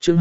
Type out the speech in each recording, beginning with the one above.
Chương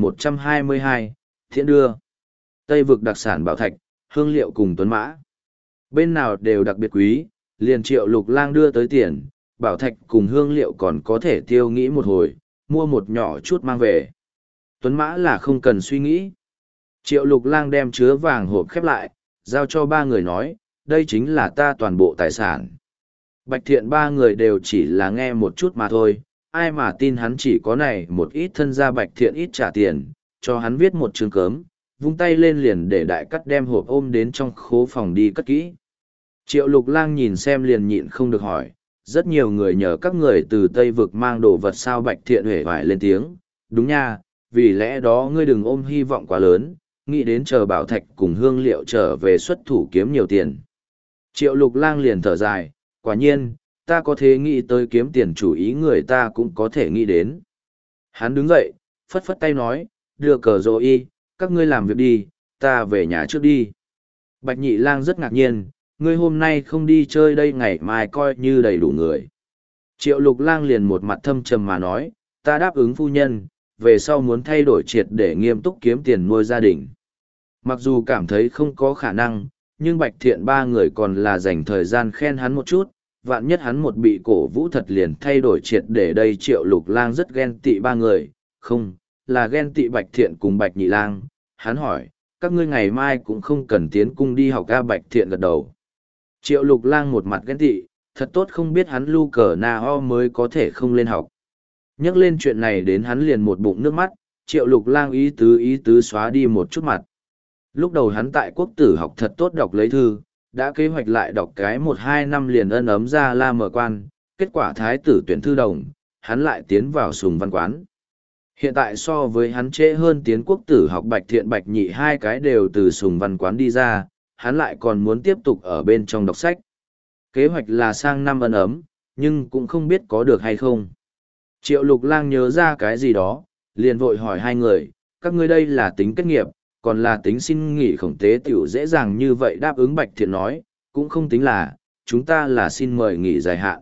2122, Thiện đưa. Tây vực đặc sản bảo thạch, hương liệu cùng tuấn mã. Bên nào đều đặc biệt quý, liền Triệu Lục Lang đưa tới tiền, bảo thạch cùng hương liệu còn có thể tiêu nghĩ một hồi, mua một nhỏ chút mang về. Tuấn mã là không cần suy nghĩ. Triệu Lục Lang đem chứa vàng hộp khép lại, giao cho ba người nói, đây chính là ta toàn bộ tài sản. Bạch Thiện ba người đều chỉ là nghe một chút mà thôi, ai mà tin hắn chỉ có này một ít thân gia. Bạch Thiện ít trả tiền, cho hắn viết một chương cớm, vung tay lên liền để đại cắt đem hộp ôm đến trong khố phòng đi cất kỹ. Triệu Lục Lang nhìn xem liền nhịn không được hỏi, rất nhiều người nhờ các người từ Tây Vực mang đồ vật sao? Bạch Thiện huệ vải lên tiếng, đúng nha, vì lẽ đó ngươi đừng ôm hy vọng quá lớn, nghĩ đến chờ bảo thạch cùng hương liệu trở về xuất thủ kiếm nhiều tiền. Triệu Lục Lang liền thở dài, quả nhiên, ta có thể nghĩ tới kiếm tiền chủ ý người ta cũng có thể nghĩ đến. Hắn đứng dậy, phất phất tay nói, đưa cờ rồi y, các ngươi làm việc đi, ta về nhà trước đi. Bạch Nhị Lang rất ngạc nhiên, ngươi hôm nay không đi chơi đây, ngày mai coi như đầy đủ người. Triệu Lục Lang liền một mặt thâm trầm mà nói, ta đáp ứng phu nhân, về sau muốn thay đổi triệt để nghiêm túc kiếm tiền nuôi gia đình. Mặc dù cảm thấy không có khả năng, nhưng Bạch Thiện ba người còn là dành thời gian khen hắn một chút, vạn nhất hắn một bị cổ vũ thật liền thay đổi triệt để đây. Triệu Lục Lang rất ghen tị ba người, không, là ghen tị Bạch Thiện cùng Bạch Nhị Lang. Hắn hỏi, các ngươi ngày mai cũng không cần tiến cung đi học a? Bạch Thiện gật đầu. Triệu Lục Lang một mặt ghen tị, thật tốt không biết hắn lu cờ na ho mới có thể không lên học. Nhắc lên chuyện này đến hắn liền một bụng nước mắt, Triệu Lục Lang ý tứ xóa đi một chút mặt. Lúc đầu hắn tại quốc tử học thật tốt đọc lấy thư, đã kế hoạch lại đọc cái 1-2 năm liền ân ấm ra la mở quan, kết quả thái tử tuyển thư đồng, hắn lại tiến vào Sùng Văn Quán. Hiện tại so với hắn trễ hơn tiến quốc tử học, Bạch Thiện Bạch Nhị hai cái đều từ Sùng Văn Quán đi ra, hắn lại còn muốn tiếp tục ở bên trong đọc sách. Kế hoạch là sang năm ân ấm, nhưng cũng không biết có được hay không. Triệu Lục Lang nhớ ra cái gì đó, liền vội hỏi hai người, các ngươi đây là tính kết nghiệp, còn là tính xin nghỉ Khổng Tế Tiểu dễ dàng như vậy đáp ứng? Bạch Thiện nói, cũng không tính là, chúng ta là xin mời nghỉ dài hạn.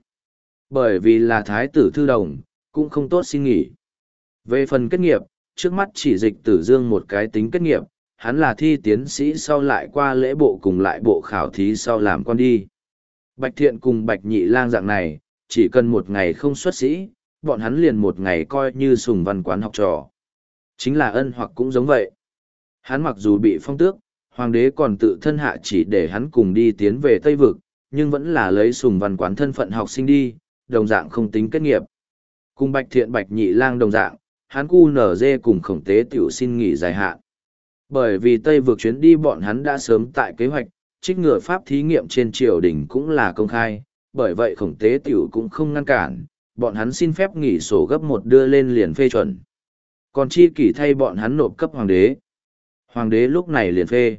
Bởi vì là thái tử thư đồng, cũng không tốt xin nghỉ. Về phần kết nghiệp, trước mắt chỉ Dịch Tử Dương một cái tính kết nghiệp, hắn là thi tiến sĩ sau lại qua lễ bộ cùng lại bộ khảo thí sau làm quan đi. Bạch Thiện cùng Bạch Nhị Lang dạng này, chỉ cần một ngày không xuất sĩ, bọn hắn liền một ngày coi như Sùng Văn Quán học trò. Chính là Ân Hoặc cũng giống vậy. Hắn mặc dù bị phong tước, hoàng đế còn tự thân hạ chỉ để hắn cùng đi tiến về Tây Vực, nhưng vẫn là lấy Sùng Văn Quán thân phận học sinh đi, đồng dạng không tính kết nghiệp. Cùng Bạch Thiện Bạch Nhị Lang đồng dạng, hắn QNZ cùng Khổng Tế Tiểu xin nghỉ dài hạn. Bởi vì Tây Vực chuyến đi bọn hắn đã sớm tại kế hoạch, trích ngừa pháp thí nghiệm trên triều đình cũng là công khai, bởi vậy Khổng Tế Tiểu cũng không ngăn cản, bọn hắn xin phép nghỉ sổ gấp một đưa lên liền phê chuẩn. Còn chi kỷ thay bọn hắn nộp cấp hoàng đế. Hoàng đế lúc này liền phê.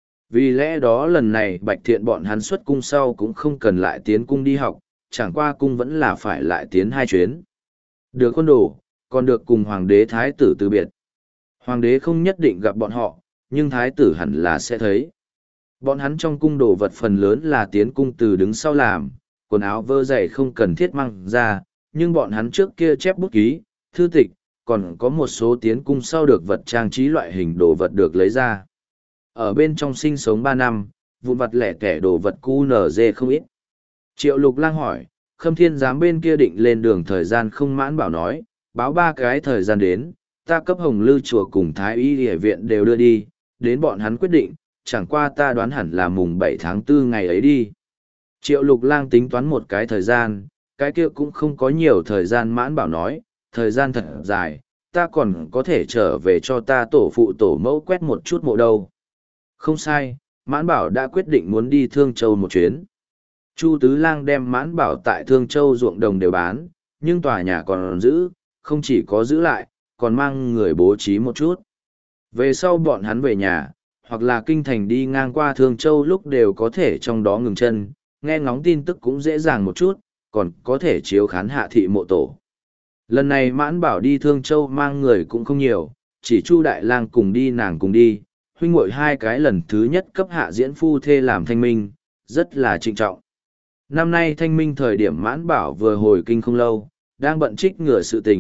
Vì lẽ đó lần này Bạch Thiện bọn hắn xuất cung sau cũng không cần lại tiến cung đi học, chẳng qua cung vẫn là phải lại tiến 2 chuyến. Được khuôn đồ, còn được cùng hoàng đế thái tử từ biệt. Hoàng đế không nhất định gặp bọn họ, nhưng thái tử hẳn là sẽ thấy. Bọn hắn trong cung đồ vật phần lớn là tiến cung từ đứng sau làm, quần áo vơ dày không cần thiết mang ra, nhưng bọn hắn trước kia chép bút ký, thư tịch, còn có một số tiến cung sau được vật trang trí loại hình đồ vật được lấy ra. Ở bên trong sinh sống 3 năm, vụn vặt lẻ tẻ đồ vật QNZ không ít. Triệu Lục Lang hỏi, Khâm Thiên giám bên kia định lên đường thời gian không? Mãn Bảo nói, báo 3 cái thời gian đến, ta cấp Hồng Lư chùa cùng Thái Y Y viện đều đưa đi, đến bọn hắn quyết định, chẳng qua ta đoán hẳn là mùng 7 tháng 4 ngày ấy đi. Triệu Lục Lang tính toán một cái thời gian, cái kia cũng không có nhiều thời gian. Mãn Bảo nói, thời gian thật dài, ta còn có thể trở về cho ta tổ phụ tổ mẫu quét một chút mộ đâu. Không sai, Mãn Bảo đã quyết định muốn đi Thương Châu một chuyến. Chu Tứ Lang đem Mãn Bảo tại Thương Châu ruộng đồng đều bán, nhưng tòa nhà còn giữ, không chỉ có giữ lại, còn mang người bố trí một chút. Về sau bọn hắn về nhà, hoặc là kinh thành đi ngang qua Thương Châu lúc đều có thể trong đó ngừng chân, nghe ngóng tin tức cũng dễ dàng một chút, còn có thể chiếu khán hạ thị mộ tổ. Lần này Mãn Bảo đi Thương Châu mang người cũng không nhiều, chỉ Chu Đại Lang cùng đi, nàng cùng đi, huynh muội 2 cái lần thứ nhất cấp hạ diễn phu thê làm thanh minh, rất là trịnh trọng. Năm nay thanh minh thời điểm Mãn Bảo vừa hồi kinh không lâu, đang bận trích ngừa sự tình,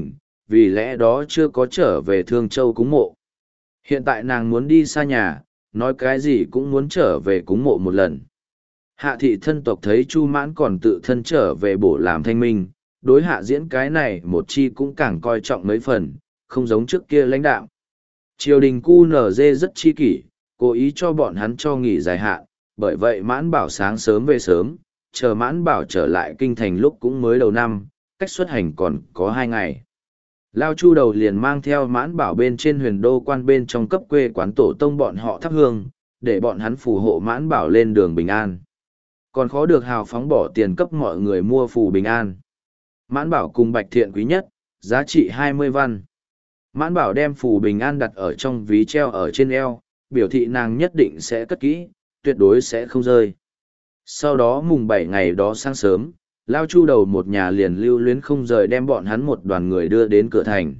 vì lẽ đó chưa có trở về Thương Châu cúng mộ. Hiện tại nàng muốn đi xa nhà, nói cái gì cũng muốn trở về cúng mộ một lần. Hạ thị thân tộc thấy Chu Mãn còn tự thân trở về bổ làm thanh minh, đối hạ diễn cái này một chi cũng càng coi trọng mấy phần, không giống trước kia lãnh đạo. Triều đình QNZ rất chi kỷ, cố ý cho bọn hắn cho nghỉ dài hạn, bởi vậy Mãn Bảo sáng sớm về sớm, chờ Mãn Bảo trở lại kinh thành lúc cũng mới đầu năm, cách xuất hành còn có 2 ngày. Lao Chu đầu liền mang theo Mãn Bảo bên trên huyền đô quan bên trong cấp quê quán tổ tông bọn họ thắp hương, để bọn hắn phù hộ Mãn Bảo lên đường bình an. Còn khó được hào phóng bỏ tiền cấp mọi người mua phù bình an. Mãn Bảo cùng Bạch Thiện quý nhất, giá trị 20 văn. Mãn Bảo đem phù bình an đặt ở trong ví treo ở trên eo, biểu thị nàng nhất định sẽ cất kỹ, tuyệt đối sẽ không rơi. Sau đó mùng 7 ngày đó sáng sớm, Lao Chu đầu một nhà liền lưu luyến không rời đem bọn hắn một đoàn người đưa đến cửa thành.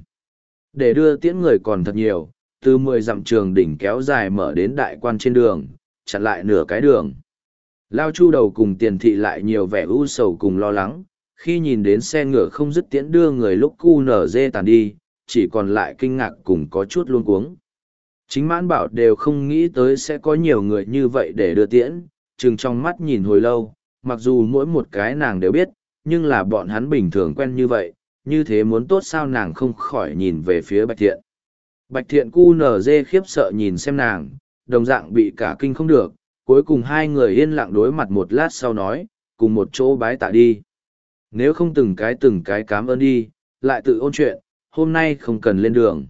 Để đưa tiễn người còn thật nhiều, từ 10 dặm trường đỉnh kéo dài mở đến đại quan trên đường, chặn lại nửa cái đường. Lao Chu đầu cùng Tiền thị lại nhiều vẻ u sầu cùng lo lắng, khi nhìn đến xe ngựa không dứt tiễn đưa người lúc QNZ tàn đi, chỉ còn lại kinh ngạc cùng có chút luống cuống. Chính Mãn Bảo đều không nghĩ tới sẽ có nhiều người như vậy để đưa tiễn, chừng trong mắt nhìn hồi lâu, mặc dù mỗi một cái nàng đều biết, nhưng là bọn hắn bình thường quen như vậy, như thế muốn tốt sao nàng không khỏi nhìn về phía Bạch Thiện. Bạch Thiện QNZ khiếp sợ nhìn xem nàng, đồng dạng bị cả kinh không được, cuối cùng hai người yên lặng đối mặt một lát sau nói, cùng một chỗ bái tạ đi. Nếu không từng cái cám ơn đi, lại tự ôn chuyện, hôm nay không cần lên đường.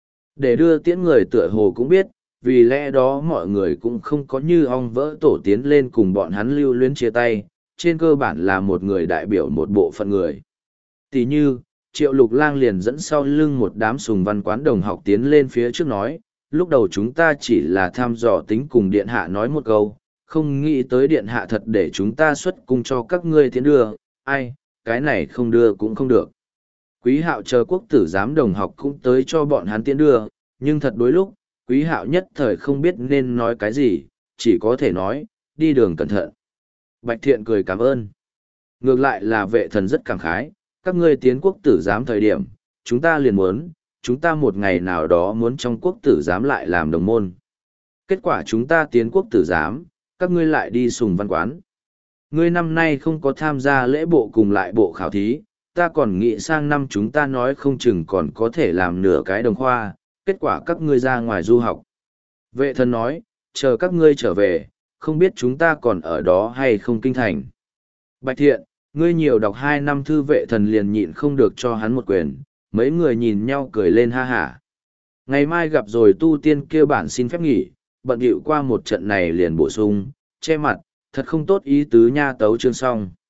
Để đưa tiễn người tựa hồ cũng biết, vì lẽ đó mọi người cũng không có như ong vỡ tổ tiến lên cùng bọn hắn lưu luyến chia tay, trên cơ bản là một người đại biểu một bộ phận người. Tỷ như, Triệu Lục Lang liền dẫn sau lưng một đám sùng văn quán đồng học tiến lên phía trước nói, lúc đầu chúng ta chỉ là thăm dò tính cùng điện hạ nói một câu, không nghĩ tới điện hạ thật để chúng ta xuất cung cho các ngươi tiến đưa, ai, cái này không đưa cũng không được. Quý Hạo chờ quốc tử giám đồng học cũng tới cho bọn hắn tiến đưa, nhưng thật đối lúc, Quý Hạo nhất thời không biết nên nói cái gì, chỉ có thể nói, đi đường cẩn thận. Bạch Thiện cười cảm ơn. Ngược lại là Vệ Thần rất cảm khái, các ngươi tiến quốc tử giám thời điểm, chúng ta liền muốn, chúng ta một ngày nào đó muốn trong quốc tử giám lại làm đồng môn. Kết quả chúng ta tiến quốc tử giám, các ngươi lại đi sùng văn quán. Ngươi năm nay không có tham gia lễ bộ cùng lại bộ khảo thí, ta còn nghĩ sang năm chúng ta nói không chừng còn có thể làm nửa cái đồng khoa, kết quả các ngươi ra ngoài du học. Vệ Thần nói, chờ các ngươi trở về, không biết chúng ta còn ở đó hay không kinh thành. Bạch Thiện, ngươi nhiều đọc 2 năm thư. Vệ Thần liền nhịn không được cho hắn một quyền, mấy người nhìn nhau cười lên ha hả. Ngày mai gặp rồi tu tiên kêu bản xin phép nghỉ, bận điệu qua một trận này liền bổ sung, che mặt, thật không tốt ý tứ nha tấu chương xong.